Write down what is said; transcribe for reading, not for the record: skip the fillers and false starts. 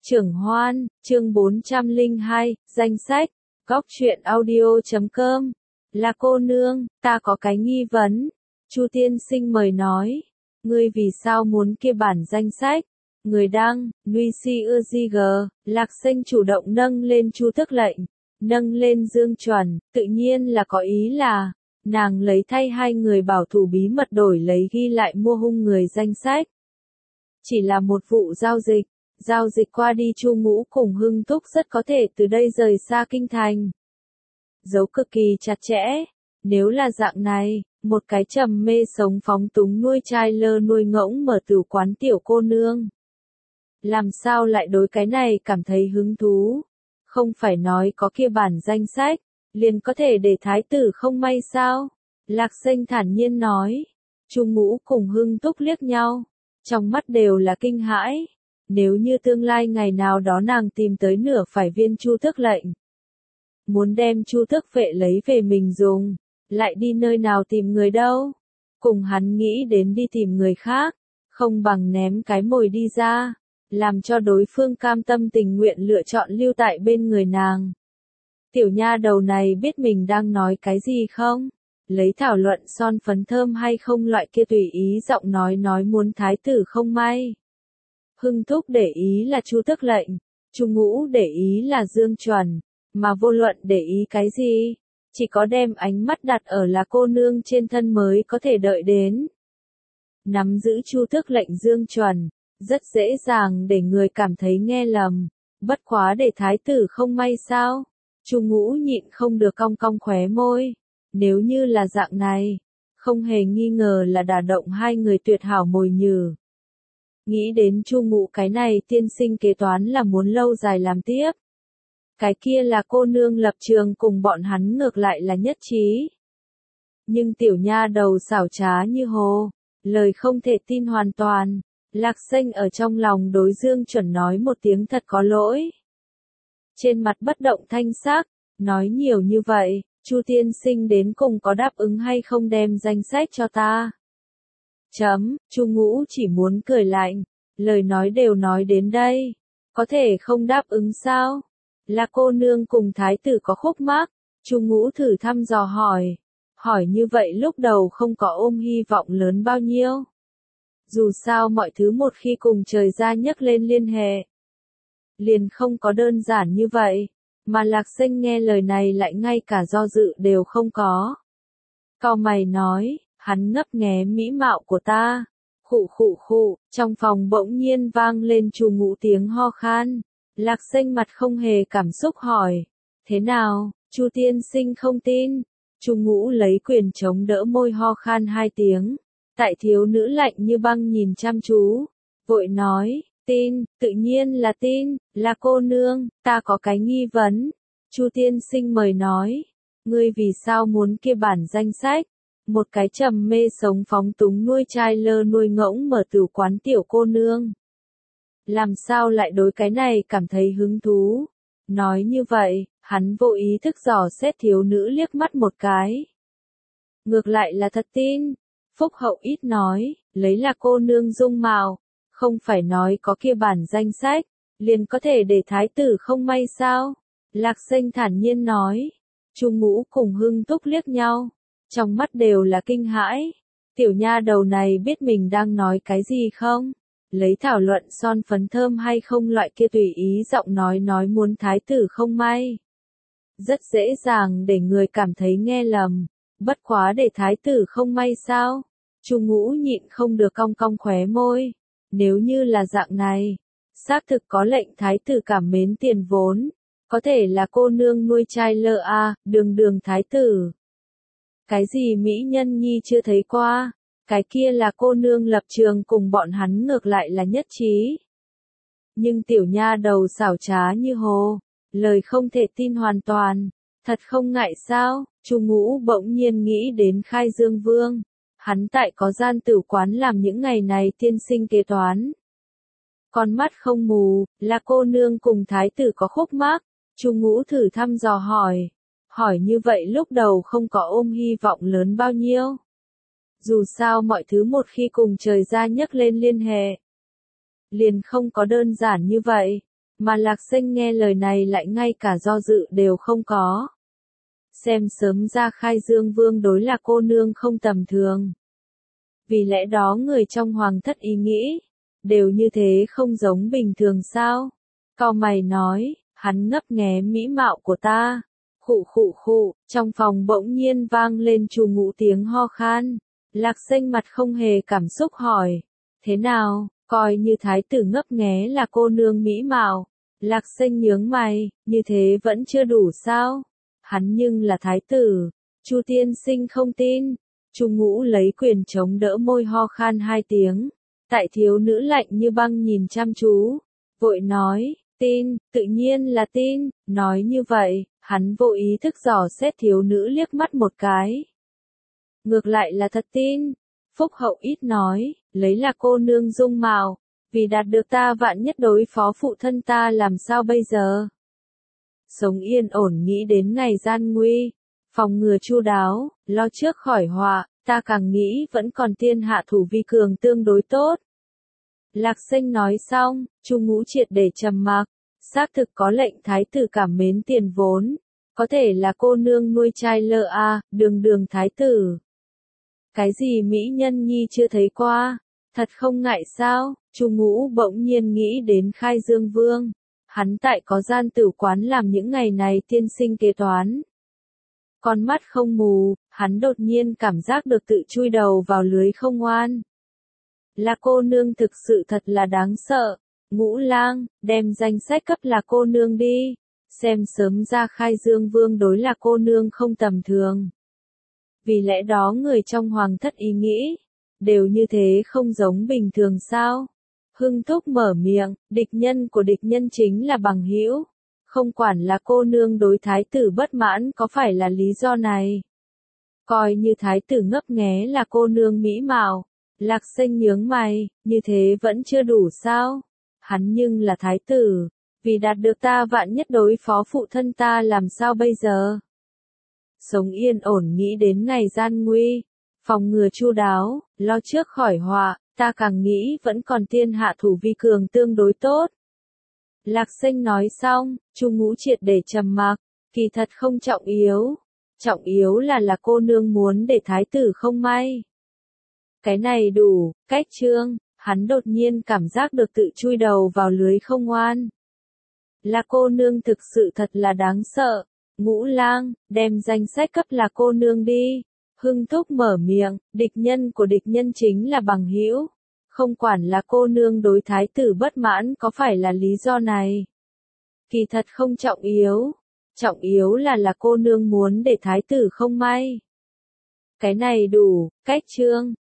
Trưởng Hoan, chương 402, danh sách, góc truyện audio.com. Là cô nương, ta có cái nghi vấn. Chu tiên sinh mời nói. Ngươi vì sao muốn kia bản danh sách? Người đăng, Nguy Si Ưa Di G, Lạc Sinh chủ động nâng lên Chu Thức Lệnh, nâng lên Dương Chuẩn, tự nhiên là có ý là, nàng lấy thay hai người bảo thủ bí mật đổi lấy ghi lại mua hung người danh sách. Chỉ là một vụ giao dịch qua đi Chu Ngũ cùng Hưng Thúc rất có thể từ đây rời xa kinh thành. Giấu cực kỳ chặt chẽ, nếu là dạng này, một cái trầm mê sống phóng túng nuôi trai lơ nuôi ngỗng mở tửu quán tiểu cô nương. Làm sao lại đối cái này cảm thấy hứng thú? Không phải nói có kia bản danh sách, liền có thể để thái tử không may sao? Lạc Sinh thản nhiên nói. Chu Ngũ cùng Hưng Thúc liếc nhau, trong mắt đều là kinh hãi. Nếu như tương lai ngày nào đó nàng tìm tới nửa phải viên Chu Thức Lệnh, muốn đem Chu Thức Vệ lấy về mình dùng, lại đi nơi nào tìm người đâu? Cùng hắn nghĩ đến đi tìm người khác, không bằng ném cái mồi đi ra, làm cho đối phương cam tâm tình nguyện lựa chọn lưu tại bên người nàng. Tiểu nha đầu này biết mình đang nói cái gì không? Lấy thảo luận son phấn thơm hay không loại kia tùy ý giọng nói muốn thái tử không may. Hưng Thúc để ý là Chu Thức Lệnh, Chu Ngũ để ý là Dương Chuẩn, mà vô luận để ý cái gì, chỉ có đem ánh mắt đặt ở là cô nương trên thân mới có thể đợi đến. Nắm giữ Chu Thức Lệnh Dương Chuẩn, rất dễ dàng để người cảm thấy nghe lầm, bất quá để thái tử không may sao? Chu Ngũ nhịn không được cong cong khóe môi, nếu như là dạng này, không hề nghi ngờ là đả động hai người tuyệt hảo mồi nhử. Nghĩ đến Chu Ngũ cái này tiên sinh kế toán là muốn lâu dài làm tiếp. Cái kia là cô nương lập trường cùng bọn hắn ngược lại là nhất trí. Nhưng tiểu nha đầu xảo trá như hồ, lời không thể tin hoàn toàn. Lạc Sinh ở trong lòng đối Dương Chuẩn nói một tiếng thật có lỗi. Trên mặt bất động thanh sắc, nói nhiều như vậy, Chu tiên sinh đến cùng có đáp ứng hay không đem danh sách cho ta? Chu Ngũ chỉ muốn cười lạnh, lời nói đều nói đến đây, có thể không đáp ứng sao? Là cô nương cùng thái tử có khúc mắc? Chu Ngũ thử thăm dò hỏi như vậy lúc đầu không có ôm hy vọng lớn bao nhiêu. Dù sao mọi thứ một khi cùng trời ra nhấc lên liên hệ, liền không có đơn giản như vậy, mà Lạc Sinh nghe lời này lại ngay cả do dự đều không có. Cau mày nói, hắn ngấp nghé mỹ mạo của ta. Khụ, trong phòng bỗng nhiên vang lên Chu Ngũ tiếng ho khan. Lạc Sinh mặt không hề cảm xúc hỏi, thế nào, Chu tiên sinh không tin? Chu Ngũ lấy quyền chống đỡ môi ho khan 2 tiếng. Tại thiếu nữ lạnh như băng nhìn chăm chú, vội nói, tin, tự nhiên là tin, là cô nương, ta có cái nghi vấn. Chu tiên sinh mời nói, ngươi vì sao muốn kia bản danh sách? Một cái trầm mê sống phóng túng nuôi trai lơ nuôi ngỗng mở tửu quán tiểu cô nương. Làm sao lại đối cái này cảm thấy hứng thú? Nói như vậy, hắn vô ý thức dò xét thiếu nữ liếc mắt một cái. Ngược lại là thật tin. Phúc Hậu ít nói, lấy là cô nương dung mạo, không phải nói có kia bản danh sách, liền có thể để thái tử không may sao? Lạc Sinh thản nhiên nói. Chu Ngũ cùng Hưng Thúc liếc nhau, trong mắt đều là kinh hãi. Tiểu nha đầu này biết mình đang nói cái gì không? Lấy thảo luận son phấn thơm hay không loại kia tùy ý giọng nói muốn thái tử không may. Rất dễ dàng để người cảm thấy nghe lầm. Bất quá để thái tử không may sao? Chu Ngũ nhịn không được cong cong khóe môi. Nếu như là dạng này, xác thực có lệnh thái tử cảm mến tiền vốn. Có thể là cô nương nuôi trai lơ đường thái tử. Cái gì mỹ nhân nhi chưa thấy qua? Cái kia là cô nương lập trường cùng bọn hắn ngược lại là nhất trí. Nhưng tiểu nha đầu xảo trá như hồ, lời không thể tin hoàn toàn. Thật không ngại sao? Chu Ngũ bỗng nhiên nghĩ đến Khai Dương Vương. Hắn tại có gian tử quán làm những ngày này tiên sinh kế toán. Con mắt không mù, là cô nương cùng thái tử có khúc mắc. Chu Ngũ thử thăm dò hỏi như vậy lúc đầu không có ôm hy vọng lớn bao nhiêu. Dù sao mọi thứ một khi cùng trời ra nhấc lên liên hệ, liền không có đơn giản như vậy, Mà Lạc Sinh nghe lời này lại ngay cả do dự đều không có. Xem sớm ra Khai Dương Vương đối là cô nương không tầm thường. Vì lẽ đó người trong hoàng thất ý nghĩ, đều như thế không giống bình thường sao? Cau mày nói, hắn ngấp nghé mỹ mạo của ta. Khụ khụ khụ, trong phòng bỗng nhiên vang lên Chu Ngũ tiếng ho khan. Lạc Sinh mặt không hề cảm xúc hỏi, thế nào, coi như thái tử ngấp nghé là cô nương mỹ mạo. Lạc Sinh nhướng mày, như thế vẫn chưa đủ sao? Hắn nhưng là thái tử. Chu tiên sinh không tin. Chu Ngũ lấy quyền chống đỡ môi ho khan 2 tiếng. Tại thiếu nữ lạnh như băng nhìn chăm chú. Vội nói, tin, tự nhiên là tin. Nói như vậy, hắn vô ý thức dò xét thiếu nữ liếc mắt một cái. Ngược lại là thật tin. Phúc Hậu ít nói, lấy là cô nương dung mạo. Vì đạt được ta vạn nhất đối phó phụ thân ta làm sao bây giờ? Sống yên ổn nghĩ đến ngày gian nguy. Phòng ngừa chu đáo, lo trước khỏi họa, ta càng nghĩ vẫn còn tiên hạ thủ vi cường tương đối tốt. Lạc Sinh nói xong, Chu Ngũ triệt để trầm mặc. Xác thực có lệnh thái tử cảm mến tiền vốn. Có thể là cô nương nuôi trai lợ à, đường thái tử. Cái gì mỹ nhân nhi chưa thấy qua? Thật không ngại sao? Chu Ngũ bỗng nhiên nghĩ đến Khai Dương Vương. Hắn tại có gian tử quán làm những ngày này tiên sinh kế toán. Con mắt không mù, hắn đột nhiên cảm giác được tự chui đầu vào lưới không oan. Là cô nương thực sự thật là đáng sợ. Ngũ Lang, đem danh sách cấp là cô nương đi. Xem sớm ra Khai Dương Vương đối là cô nương không tầm thường. Vì lẽ đó người trong hoàng thất ý nghĩ, đều như thế không giống bình thường sao? Hưng Thúc mở miệng, địch nhân của địch nhân chính là bằng hữu. Không quản là cô nương đối thái tử bất mãn có phải là lý do này. Coi như thái tử ngấp nghé là cô nương mỹ mạo. Lạc Sinh nhướng mày, như thế vẫn chưa đủ sao? Hắn nhưng là thái tử. Vì đạt được ta vạn nhất đối phó phụ thân ta làm sao bây giờ? Sống yên ổn nghĩ đến ngày gian nguy. Phòng ngừa chu đáo, lo trước khỏi họa, ta càng nghĩ vẫn còn tiên hạ thủ vi cường tương đối tốt. Lạc Sinh nói xong, Chu Ngũ triệt để trầm mặc, kỳ thật không trọng yếu. Trọng yếu là cô nương muốn để thái tử không may. Cái này đủ, cách trương, hắn đột nhiên cảm giác được tự chui đầu vào lưới không oan. Là cô nương thực sự thật là đáng sợ. Ngũ Lang, đem danh sách cấp là cô nương đi. Hưng Thúc mở miệng, địch nhân của địch nhân chính là bằng hữu. Không quản là cô nương đối thái tử bất mãn có phải là lý do này. Kỳ thật không trọng yếu. Trọng yếu là cô nương muốn để thái tử không may. Cái này đủ, cách trương,